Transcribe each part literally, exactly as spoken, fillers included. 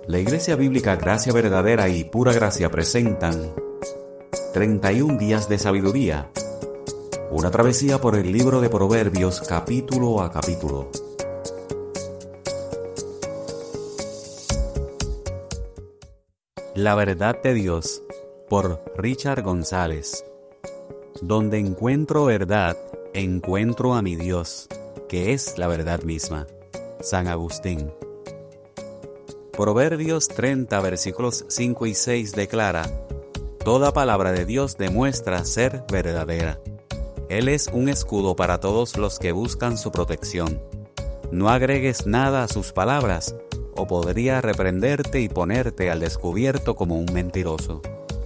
La Iglesia Bíblica Gracia Verdadera y Pura Gracia presentan treinta y un días de sabiduría, una travesía por el libro de Proverbios capítulo a capítulo. La verdad de Dios, por Richard González. Donde encuentro verdad, encuentro a mi Dios, que es la verdad misma. San Agustín. Proverbios treinta, versículos cinco y seis declara: toda palabra de Dios demuestra ser verdadera. Él es un escudo para todos los que buscan su protección. No agregues nada a sus palabras, o podría reprenderte y ponerte al descubierto como un mentiroso.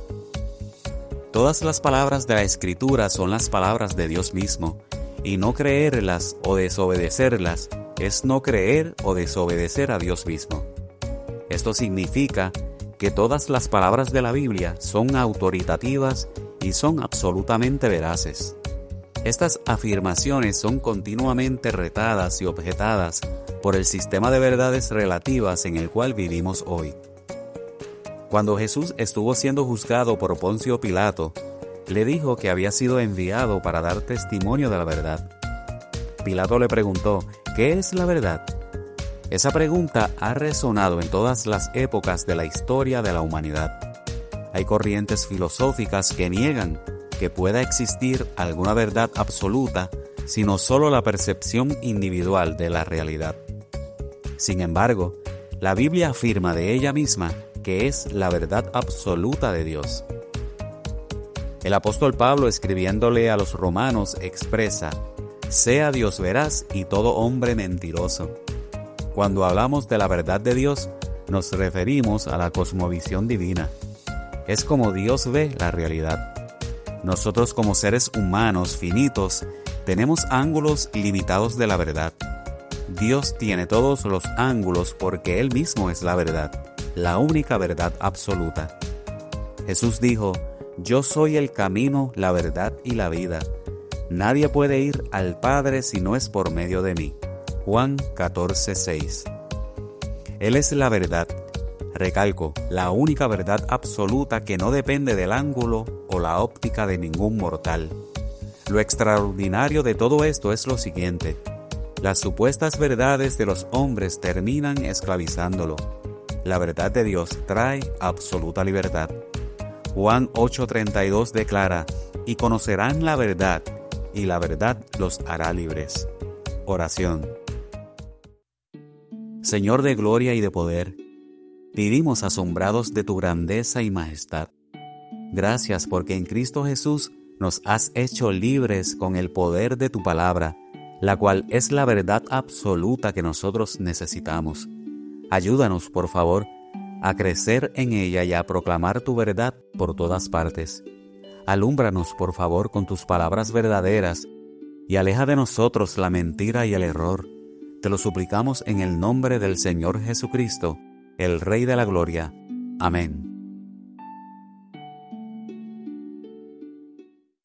Todas las palabras de la Escritura son las palabras de Dios mismo, y no creerlas o desobedecerlas es no creer o desobedecer a Dios mismo. Esto significa que todas las palabras de la Biblia son autoritativas y son absolutamente veraces. Estas afirmaciones son continuamente retadas y objetadas por el sistema de verdades relativas en el cual vivimos hoy. Cuando Jesús estuvo siendo juzgado por Poncio Pilato, le dijo que había sido enviado para dar testimonio de la verdad. Pilato le preguntó: ¿qué es la verdad? Esa pregunta ha resonado en todas las épocas de la historia de la humanidad. Hay corrientes filosóficas que niegan que pueda existir alguna verdad absoluta, sino solo la percepción individual de la realidad. Sin embargo, la Biblia afirma de ella misma que es la verdad absoluta de Dios. El apóstol Pablo, escribiéndole a los romanos, expresa: sea Dios veraz y todo hombre mentiroso. Cuando hablamos de la verdad de Dios, nos referimos a la cosmovisión divina. Es como Dios ve la realidad. Nosotros, como seres humanos finitos, tenemos ángulos limitados de la verdad. Dios tiene todos los ángulos porque Él mismo es la verdad, la única verdad absoluta. Jesús dijo: yo soy el camino, la verdad y la vida. Nadie puede ir al Padre si no es por medio de mí. Juan catorce, seis. Él es la verdad. Recalco, la única verdad absoluta que no depende del ángulo o la óptica de ningún mortal. Lo extraordinario de todo esto es lo siguiente: las supuestas verdades de los hombres terminan esclavizándolo. La verdad de Dios trae absoluta libertad. Juan ocho, treinta y dos declara: y conocerán la verdad, y la verdad los hará libres. Oración. Señor de gloria y de poder, vivimos asombrados de tu grandeza y majestad. Gracias porque en Cristo Jesús nos has hecho libres con el poder de tu palabra, la cual es la verdad absoluta que nosotros necesitamos. Ayúdanos, por favor, a crecer en ella y a proclamar tu verdad por todas partes. Alúmbranos, por favor, con tus palabras verdaderas y aleja de nosotros la mentira y el error. Te lo suplicamos en el nombre del Señor Jesucristo, el Rey de la Gloria. Amén.